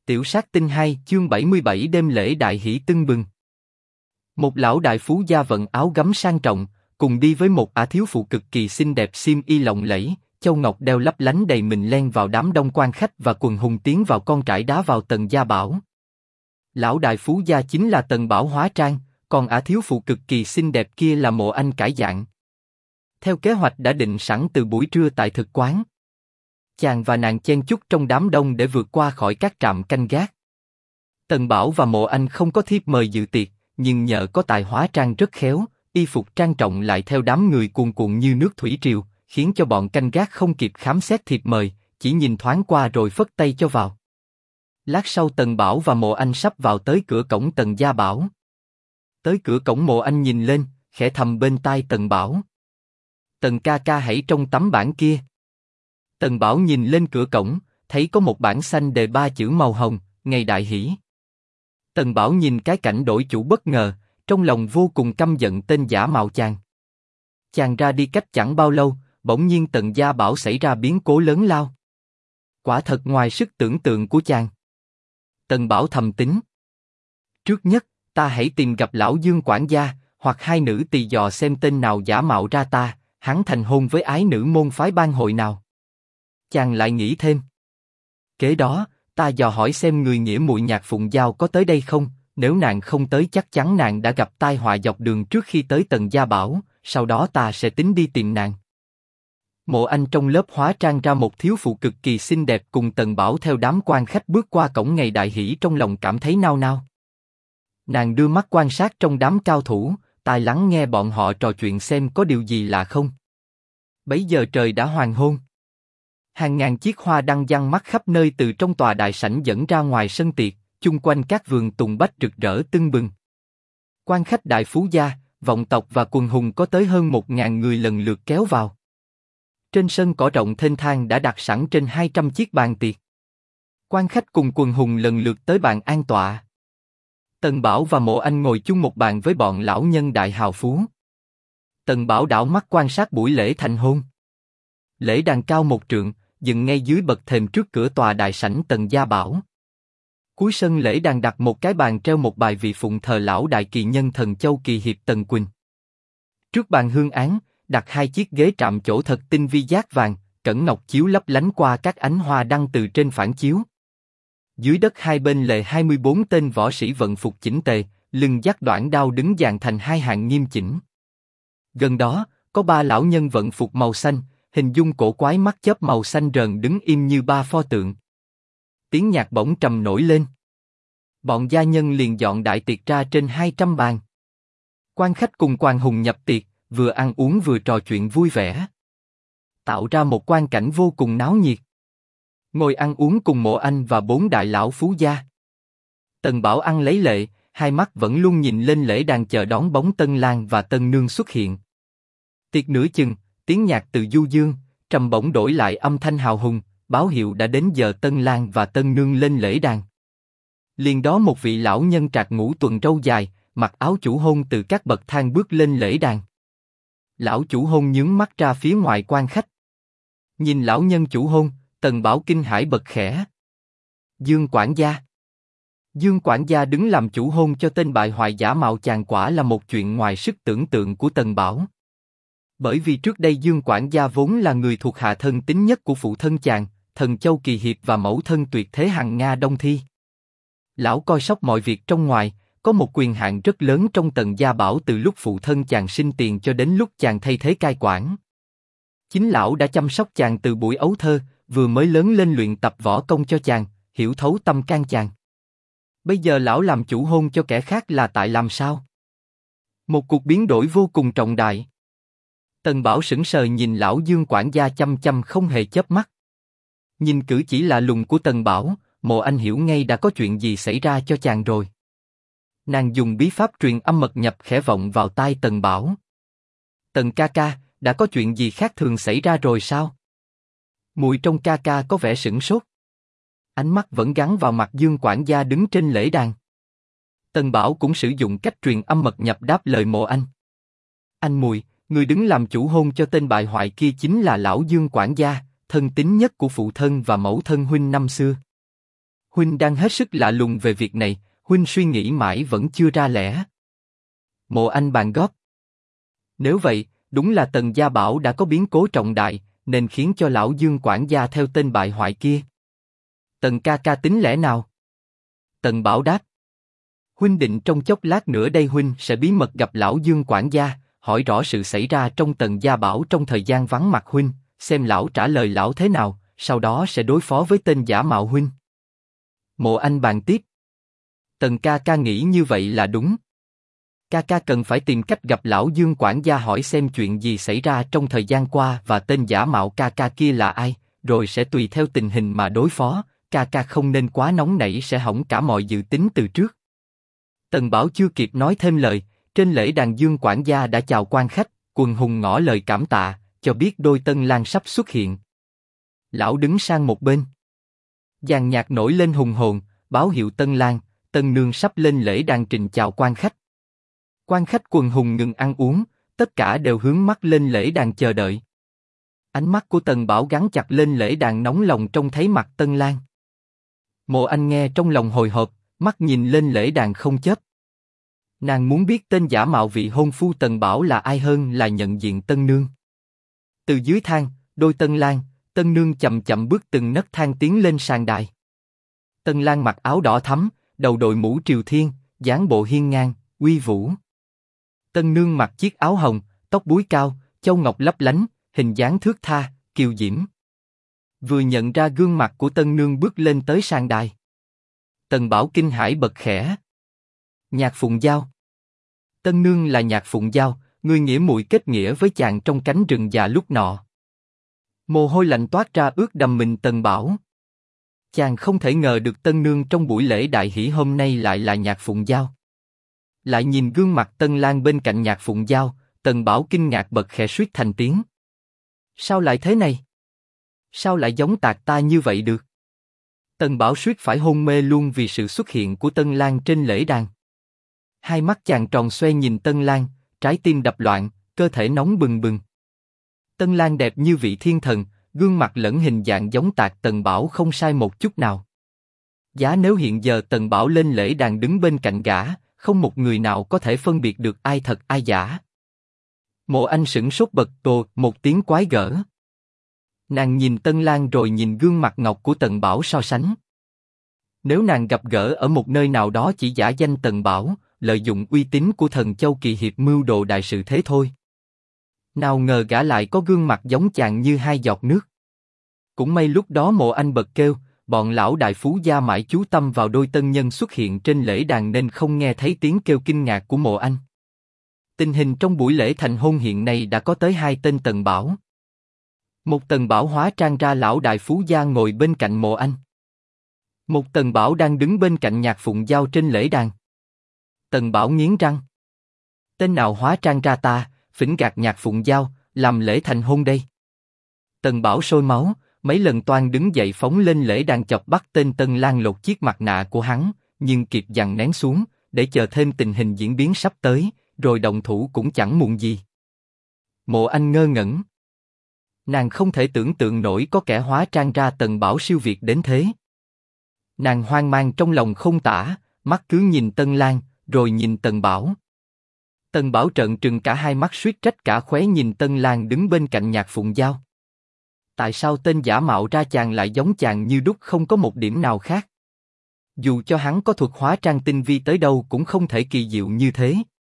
Tiểu sát tinh 2 chương 77 đêm lễ đại hỷ tưng bừng. Một lão đại phú gia vận áo gấm sang trọng, cùng đi với một ả thiếu phụ cực kỳ xinh đẹp xiêm y lộng lẫy, châu ngọc đeo lấp lánh đầy mình len vào đám đông quan khách và quần hùng tiến vào con trải đá vào Tần gia bảo. Lão đại phú gia chính là Tần Bảo hóa trang, còn ả thiếu phụ cực kỳ xinh đẹp kia là Mộ Anh cải dạng. Theo kế hoạch đã định sẵn từ buổi trưa tại thực quán, chàng và nàng chen chúc trong đám đông để vượt qua khỏi các trạm canh gác. Tần Bảo và Mộ Anh không có thiếp mời dự tiệc, nhưng nhờ có tài hóa trang rất khéo, y phục trang trọng lại theo đám người cuồn cuộn như nước thủy triều, khiến cho bọn canh gác không kịp khám xét thiệp mời, chỉ nhìn thoáng qua rồi phất tay cho vào. Lát sau Tần Bảo và Mộ Anh sắp vào tới cửa cổng Tần gia bảo. Tới cửa cổng Mộ Anh nhìn lên, khẽ thầm bên tai Tần Bảo: "Tần ca ca hãy trông tấm bảng kia." Tần Bảo nhìn lên cửa cổng, thấy có một bảng xanh đề 3 chữ màu hồng: "Ngày đại hỷ." Tần Bảo nhìn cái cảnh đổi chủ bất ngờ, trong lòng vô cùng căm giận tên giả mạo chàng. Chàng ra đi cách chẳng bao lâu, bỗng nhiên Tần gia bảo xảy ra biến cố lớn lao. Quả thật ngoài sức tưởng tượng của chàng. Tần Bảo thầm tính: trước nhất, ta hãy tìm gặp lão Dương quản gia, hoặc hai nữ tỳ dò xem tên nào giả mạo ra ta, hắn thành hôn với ái nữ môn phái ban hội nào. Chàng lại nghĩ thêm: kế đó, ta dò hỏi xem người nghĩa muội Nhạc Phụng Giao có tới đây không, nếu nàng không tới chắc chắn nàng đã gặp tai họa dọc đường trước khi tới Tần gia bảo, sau đó ta sẽ tính đi tìm nàng. Mộ Anh trong lớp hóa trang ra một thiếu phụ cực kỳ xinh đẹp cùng Tần Bảo theo đám quan khách bước qua cổng ngày đại hỷ, trong lòng cảm thấy nao nao. Nàng đưa mắt quan sát trong đám cao thủ, tai lắng nghe bọn họ trò chuyện xem có điều gì lạ không. Bấy giờ trời đã hoàng hôn. Hàng ngàn chiếc hoa đăng giăng mắt khắp nơi từ trong tòa đại sảnh dẫn ra ngoài sân tiệc, chung quanh các vườn tùng bách rực rỡ tưng bừng. Quan khách đại phú gia, vọng tộc và quần hùng có tới hơn 1000 người lần lượt kéo vào. Trên sân cỏ rộng thênh thang đã đặt sẵn trên 200 chiếc bàn tiệc. Quan khách cùng quần hùng lần lượt tới bàn an tọa. Tần Bảo và Mộ Anh ngồi chung một bàn với bọn lão nhân đại hào phú. Tần Bảo đảo mắt quan sát buổi lễ thành hôn. Lễ đàn cao 1 trượng, dựng ngay dưới bậc thềm trước cửa tòa đại sảnh Tần gia bảo. Cuối sân lễ đàn đặt một cái bàn treo một bài vị phụng thờ lão đại kỳ nhân Thần Châu Kỳ Hiệp Tần Quỳnh. Trước bàn hương án, đặt 2 chiếc ghế trạm chỗ thật tinh vi giác vàng, cẩn ngọc chiếu lấp lánh qua các ánh hoa đăng từ trên phản chiếu. Dưới đất hai bên lề 24 tên võ sĩ vận phục chỉnh tề, lưng dắt đoản đao đứng dàn thành 2 hàng nghiêm chỉnh. Gần đó, có 3 lão nhân vận phục màu xanh, hình dung cổ quái mắt chớp màu xanh rờn đứng im như 3 pho tượng. Tiếng nhạc bỗng trầm nổi lên. Bọn gia nhân liền dọn đại tiệc ra trên 200 bàn. Quan khách cùng quan hùng nhập tiệc, vừa ăn uống vừa trò chuyện vui vẻ, tạo ra một quang cảnh vô cùng náo nhiệt. Ngồi ăn uống cùng Mộ Anh và 4 đại lão phú gia. Tần Bảo ăn lấy lệ, hai mắt vẫn luôn nhìn lên lễ đàn chờ đón bóng tân lang và tân nương xuất hiện. Tiệc nửa chừng, tiếng nhạc từ du dương, trầm bổng đổi lại âm thanh hào hùng, báo hiệu đã đến giờ tân lang và tân nương lên lễ đàn. Liền đó một vị lão nhân trạc ngũ tuần râu dài, mặc áo chủ hôn từ các bậc thang bước lên lễ đàn. Lão chủ hôn nhướng mắt ra phía ngoài quan khách. Nhìn lão nhân chủ hôn, Tần Bảo kinh hãi bật khẽ: Dương quản gia. Dương quản gia đứng làm chủ hôn cho tên bại hoại giả mạo chàng, quả là một chuyện ngoài sức tưởng tượng của Tần Bảo. Bởi vì trước đây Dương quản gia vốn là người thuộc hạ thân tín nhất của phụ thân chàng, Thần Châu Kỳ Hiệp và mẫu thân tuyệt thế Hằng Nga Đông Thi. Lão coi sóc mọi việc trong ngoài, có một quyền hạn rất lớn trong Tần gia bảo từ lúc phụ thân chàng sinh tiền cho đến lúc chàng thay thế cai quản. Chính lão đã chăm sóc chàng từ buổi ấu thơ, vừa mới lớn lên luyện tập võ công cho chàng, hiểu thấu tâm can chàng. Bây giờ lão làm chủ hôn cho kẻ khác là tại làm sao? Một cuộc biến đổi vô cùng trọng đại. Tần Bảo sững sờ nhìn lão Dương quản gia chăm chăm không hề chớp mắt. Nhìn cử chỉ lạ lùng của Tần Bảo, Mộ Anh hiểu ngay đã có chuyện gì xảy ra cho chàng rồi. Nàng dùng bí pháp truyền âm mật nhập khẽ vọng vào tai Tần Bảo: Tần ca ca, đã có chuyện gì khác thường xảy ra rồi sao? Muội trông ca ca có vẻ sửng sốt. Ánh mắt vẫn gắn vào mặt Dương quản gia đứng trên lễ đàn. Tần Bảo cũng sử dụng cách truyền âm mật nhập đáp lời Mộ Anh: Anh muội, người đứng làm chủ hôn cho tên bại hoại kia chính là lão Dương quản gia, thân tín nhất của phụ thân và mẫu thân huynh năm xưa. Huynh đang hết sức lạ lùng về việc này, huynh suy nghĩ mãi vẫn chưa ra lẽ. Mộ Anh bàn góp. Nếu vậy, đúng là Tần Gia Bảo đã có biến cố trọng đại, nên khiến cho lão Dương quản gia theo tên bại hoại kia. Tần ca ca tính lẽ nào? Tần Bảo đáp. Huynh định trong chốc lát nữa đây huynh sẽ bí mật gặp lão Dương quản gia, hỏi rõ sự xảy ra trong Tần Gia Bảo trong thời gian vắng mặt huynh, xem lão trả lời lão thế nào, sau đó sẽ đối phó với tên giả mạo huynh. Mộ Anh bàn tiếp. Tần ca ca nghĩ như vậy là đúng. Ca ca cần phải tìm cách gặp lão Dương quản gia hỏi xem chuyện gì xảy ra trong thời gian qua và tên giả mạo ca ca kia là ai, rồi sẽ tùy theo tình hình mà đối phó. Ca ca không nên quá nóng nảy sẽ hỏng cả mọi dự tính từ trước. Tần Bảo chưa kịp nói thêm lời, trên lễ đàn Dương quản gia đã chào quan khách, quần hùng ngỏ lời cảm tạ, cho biết đôi tân lang sắp xuất hiện. Lão đứng sang một bên. Dàn nhạc nổi lên hùng hồn, báo hiệu tân lang, tân nương sắp lên lễ đàn trình chào quan khách. Quan khách quần hùng ngừng ăn uống, tất cả đều hướng mắt lên lễ đàn chờ đợi. Ánh mắt của Tần Bảo gắn chặt lên lễ đàn nóng lòng trông thấy mặt tân lang. Mộ Anh nghe trong lòng hồi hộp, mắt nhìn lên lễ đàn không chớp. Nàng muốn biết tên giả mạo vị hôn phu Tần Bảo là ai hơn là nhận diện tân nương. Từ dưới thang, đôi tân lang, tân nương chậm chậm bước từng nấc thang tiến lên sàn đài. Tân lang mặc áo đỏ thắm, đầu đội mũ triều thiên, dáng bộ hiên ngang, uy vũ. Tân nương mặc chiếc áo hồng, tóc búi cao, châu ngọc lấp lánh, hình dáng thướt tha, kiều diễm. Vừa nhận ra gương mặt của tân nương bước lên tới sàn đài. Tần Bảo kinh hãi bật khẽ. Nhạc Phụng Giao. Tân nương là Nhạc Phụng Giao, người nghĩa muội kết nghĩa với chàng trong cánh rừng già lúc nọ. Mồ hôi lạnh toát ra ướt đầm mình Tần Bảo. Chàng không thể ngờ được tân nương trong buổi lễ đại hỷ hôm nay lại là Nhạc Phụng Giao. Lại nhìn gương mặt tân lang bên cạnh Nhạc Phụng Giao, Tần Bảo kinh ngạc bật khẽ suýt thành tiếng. Sao lại thế này? Sao lại giống tạc ta như vậy được? Tần Bảo suýt phải hôn mê luôn vì sự xuất hiện của tân lang trên lễ đàn. Hai mắt chàng tròn xoe nhìn tân lang, trái tim đập loạn, cơ thể nóng bừng bừng. Tân lang đẹp như vị thiên thần, gương mặt lẫn hình dạng giống tạc Tần Bảo không sai một chút nào. Giá nếu hiện giờ Tần Bảo lên lễ đàn đứng bên cạnh gã, không một người nào có thể phân biệt được ai thật ai giả. Mộ Anh sửng sốt bật tồ một tiếng quái gở. Nàng nhìn Tân Lang rồi nhìn gương mặt ngọc của Tần Bảo so sánh. Nếu nàng gặp gỡ ở một nơi nào đó chỉ giả danh Tần Bảo, lợi dụng uy tín của Thần Châu Kỳ Hiệp mưu đồ đại sự thế thôi. Nào ngờ gã lại có gương mặt giống chàng như hai giọt nước. Cũng may lúc đó Mộ Anh bật kêu, bọn lão đại phú gia mãi chú tâm vào đôi tân nhân xuất hiện trên lễ đàn nên không nghe thấy tiếng kêu kinh ngạc của Mộ Anh. Tình hình trong buổi lễ thành hôn hiện nay đã có tới hai tên Tần Bảo. Một Tần Bảo hóa trang ra lão đại phú gia ngồi bên cạnh Mộ Anh. Một Tần Bảo đang đứng bên cạnh Nhạc Phụng Giao trên lễ đàn. Tần Bảo nghiến răng. Tên nào hóa trang ra ta, phỉnh gạt Nhạc Phụng Giao, làm lễ thành hôn đây? Tần Bảo sôi máu, mấy lần toan đứng dậy phóng lên lễ đàn chọc bắt tên Tân Lang lột chiếc mặt nạ của hắn, nhưng kịp dằn nén xuống, để chờ thêm tình hình diễn biến sắp tới, rồi động thủ cũng chẳng muộn gì. Mộ Anh ngơ ngẩn. Nàng không thể tưởng tượng nổi có kẻ hóa trang ra Tần Bảo siêu việt đến thế. Nàng hoang mang trong lòng không tả, mắt cứ nhìn Tân Lang, rồi nhìn Tần Bảo. Tần Bảo trợn trừng cả hai mắt suýt trách cả khóe nhìn Tân Lang đứng bên cạnh Nhạc Phụng Giao. Tại sao tên giả mạo ra chàng lại giống chàng như đúc không có một điểm nào khác? Dù cho hắn có thuật hóa trang tinh vi tới đâu cũng không thể kỳ diệu như thế.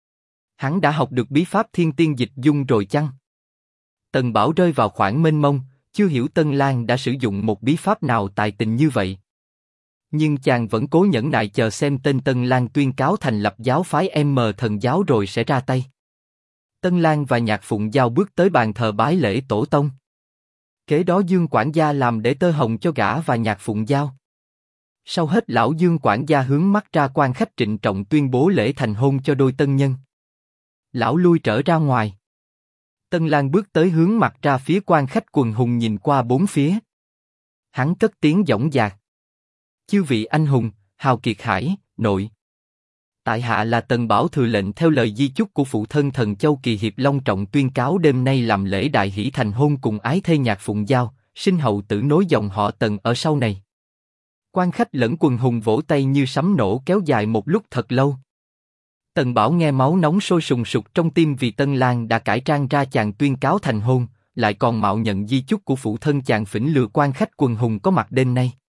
Hắn đã học được bí pháp thiên tiên dịch dung rồi chăng? Tần Bảo rơi vào khoảng mênh mông, chưa hiểu Tân Lang đã sử dụng một bí pháp nào tài tình như vậy. Nhưng chàng vẫn cố nhẫn nại chờ xem tên Tân Lang tuyên cáo thành lập giáo phái M Thần giáo rồi sẽ ra tay. Tân Lang và Nhạc Phụng Giao bước tới bàn thờ bái lễ tổ tông. Kế đó Dương quản gia làm để tơ hồng cho gã và Nhạc Phụng Giao. Sau hết lão Dương quản gia hướng mắt ra quan khách trịnh trọng tuyên bố lễ thành hôn cho đôi tân nhân. Lão lui trở ra ngoài. Tân Lang bước tới hướng mặt ra phía quan khách quần hùng nhìn qua bốn phía. Hắn cất tiếng dõng dạc. Chư vị anh hùng, hào kiệt hải, nội. Tại hạ là Tần Bảo thừa lệnh theo lời di chúc của phụ thân Thần Châu Kỳ Hiệp long trọng tuyên cáo đêm nay làm lễ đại hỷ thành hôn cùng ái thê Nhạc Phụng Giao, sinh hậu tử nối dòng họ Tần ở sau này. Quan khách lẫn quần hùng vỗ tay như sấm nổ kéo dài một lúc thật lâu. Tần Bảo nghe máu nóng sôi sùng sục trong tim vì Tân Lang đã cải trang ra chàng tuyên cáo thành hôn, lại còn mạo nhận di chúc của phụ thân chàng phỉnh lừa quan khách quần hùng có mặt đêm nay.